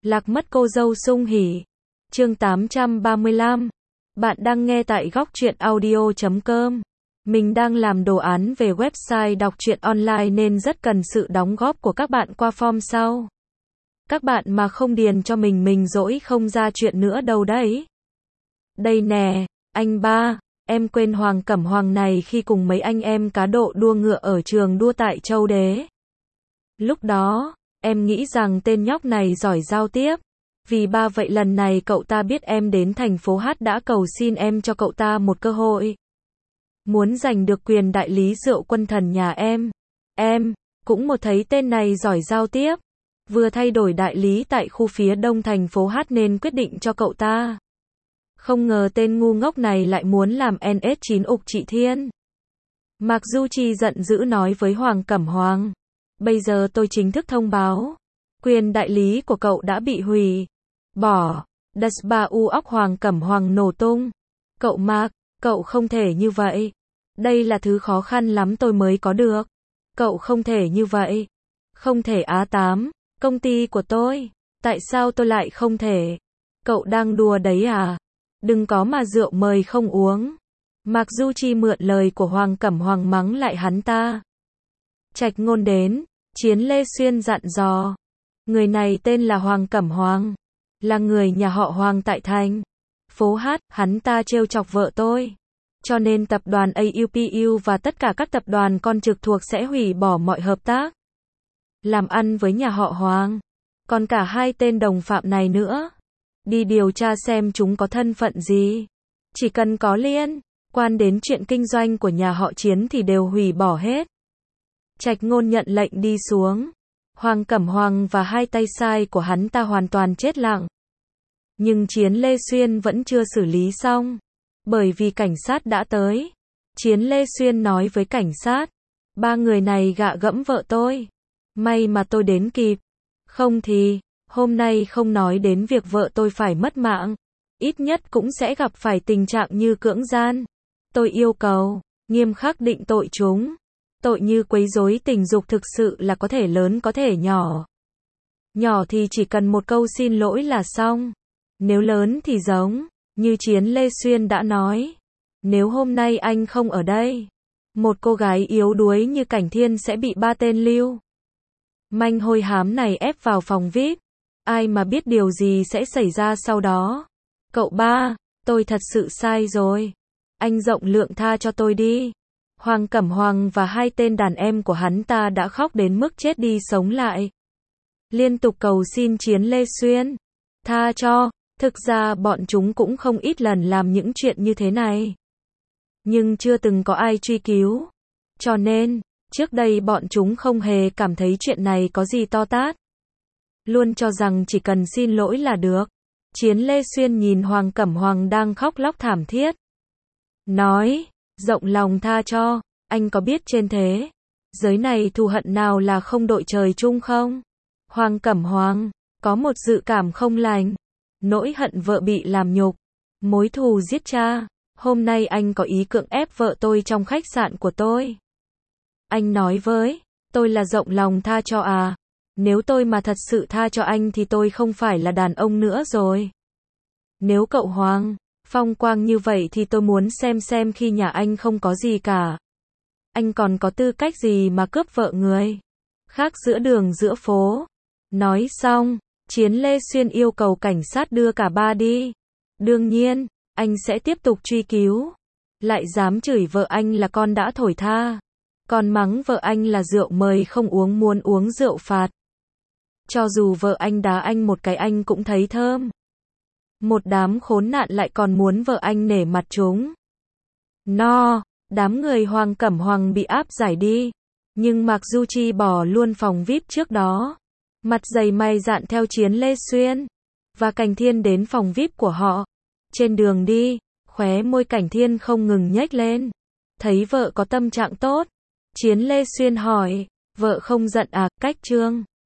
Lạc mất cô dâu sung hỉ. Chương 835. Bạn đang nghe tại góc truyện audio.com. Mình đang làm đồ án về website đọc truyện online nên rất cần sự đóng góp của các bạn qua form sau. Các bạn mà không điền cho mình dỗi không ra chuyện nữa đâu đấy. Đây nè, anh ba, em quên Hoàng Cẩm Hoàng này khi cùng mấy anh em cá độ đua ngựa ở trường đua tại Châu Đế. Lúc đó, em nghĩ rằng tên nhóc này giỏi giao tiếp. Vì ba vậy lần này cậu ta biết em đến thành phố Hát đã cầu xin em cho cậu ta một cơ hội. Muốn giành được quyền đại lý rượu Quân Thần nhà em. Em cũng một thấy tên này giỏi giao tiếp. Vừa thay đổi đại lý tại khu phía đông thành phố Hát nên quyết định cho cậu ta. Không ngờ tên ngu ngốc này lại muốn làm NS9 ục chị Thiên. Mạc Du Chi giận dữ nói với Hoàng Cẩm Hoàng. Bây giờ tôi chính thức thông báo. Quyền đại lý của cậu đã bị hủy. Bỏ. Đas ba u óc Hoàng Cẩm Hoàng nổ tung. Cậu Mạc, cậu không thể như vậy. Đây là thứ khó khăn lắm tôi mới có được. Cậu không thể như vậy. Không thể Á8, công ty của tôi. Tại sao tôi lại không thể? Cậu đang đùa đấy à? Đừng có mà rượu mời không uống. Mạc Du Chi mượn lời của Hoàng Cẩm Hoàng mắng lại hắn ta. Trạch Ngôn đến, Chiến Lê Xuyên dặn dò. Người này tên là Hoàng Cẩm Hoàng, là người nhà họ Hoàng tại thành phố Hát, hắn ta trêu chọc vợ tôi. Cho nên tập đoàn AUPU và tất cả các tập đoàn con trực thuộc sẽ hủy bỏ mọi hợp tác làm ăn với nhà họ Hoàng. Còn cả hai tên đồng phạm này nữa. Đi điều tra xem chúng có thân phận gì. Chỉ cần có liên quan đến chuyện kinh doanh của nhà họ Chiến thì đều hủy bỏ hết. Trạch Ngôn nhận lệnh đi xuống. Hoàng Cẩm Hoàng và hai tay sai của hắn ta hoàn toàn chết lặng. Nhưng Chiến Lê Xuyên vẫn chưa xử lý xong. Bởi vì cảnh sát đã tới. Chiến Lê Xuyên nói với cảnh sát. Ba người này gạ gẫm vợ tôi. May mà tôi đến kịp. Không thì, hôm nay không nói đến việc vợ tôi phải mất mạng. Ít nhất cũng sẽ gặp phải tình trạng như cưỡng gian. Tôi yêu cầu, nghiêm khắc định tội chúng. Tội như quấy rối tình dục thực sự là có thể lớn có thể nhỏ. Nhỏ thì chỉ cần một câu xin lỗi là xong. Nếu lớn thì giống như Chiến Lê Xuyên đã nói. Nếu hôm nay anh không ở đây, một cô gái yếu đuối như Cảnh Thiên sẽ bị ba tên lưu manh hôi hám này ép vào phòng VIP. Ai mà biết điều gì sẽ xảy ra sau đó. Cậu ba, tôi thật sự sai rồi. Anh rộng lượng tha cho tôi đi. Hoàng Cẩm Hoàng và hai tên đàn em của hắn ta đã khóc đến mức chết đi sống lại. Liên tục cầu xin Chiến Lê Xuyên tha cho. Thực ra bọn chúng cũng không ít lần làm những chuyện như thế này. Nhưng chưa từng có ai truy cứu. Cho nên, trước đây bọn chúng không hề cảm thấy chuyện này có gì to tát. Luôn cho rằng chỉ cần xin lỗi là được. Chiến Lê Xuyên nhìn Hoàng Cẩm Hoàng đang khóc lóc thảm thiết. Nói, rộng lòng tha cho, anh có biết trên thế giới này thù hận nào là không đội trời chung không? Hoàng Cẩm Hoàng, có một dự cảm không lành. Nỗi hận vợ bị làm nhục. Mối thù giết cha. Hôm nay anh có ý cưỡng ép vợ tôi trong khách sạn của tôi. Anh nói với tôi là rộng lòng tha cho à? Nếu tôi mà thật sự tha cho anh thì tôi không phải là đàn ông nữa rồi. Nếu cậu Hoàng phong quang như vậy thì tôi muốn xem khi nhà anh không có gì cả. Anh còn có tư cách gì mà cướp vợ người khác giữa đường giữa phố? Nói xong, Chiến Lê Xuyên yêu cầu cảnh sát đưa cả ba đi. Đương nhiên, anh sẽ tiếp tục truy cứu. Lại dám chửi vợ anh là con đã thổi tha. Còn mắng vợ anh là rượu mời không uống muốn uống rượu phạt. Cho dù vợ anh đá anh một cái anh cũng thấy thơm. Một đám khốn nạn lại còn muốn vợ anh nể mặt chúng. No, đám người Hoàng Cẩm Hoàng bị áp giải đi. Nhưng Mạc Du Chi bỏ luôn phòng VIP trước đó. Mặt dày mày dạn theo Chiến Lê Xuyên và Cảnh Thiên đến phòng VIP của họ. Trên đường đi, khóe môi Cảnh Thiên không ngừng nhếch lên. Thấy vợ có tâm trạng tốt, Chiến Lê Xuyên hỏi, vợ không giận à? Cách Trương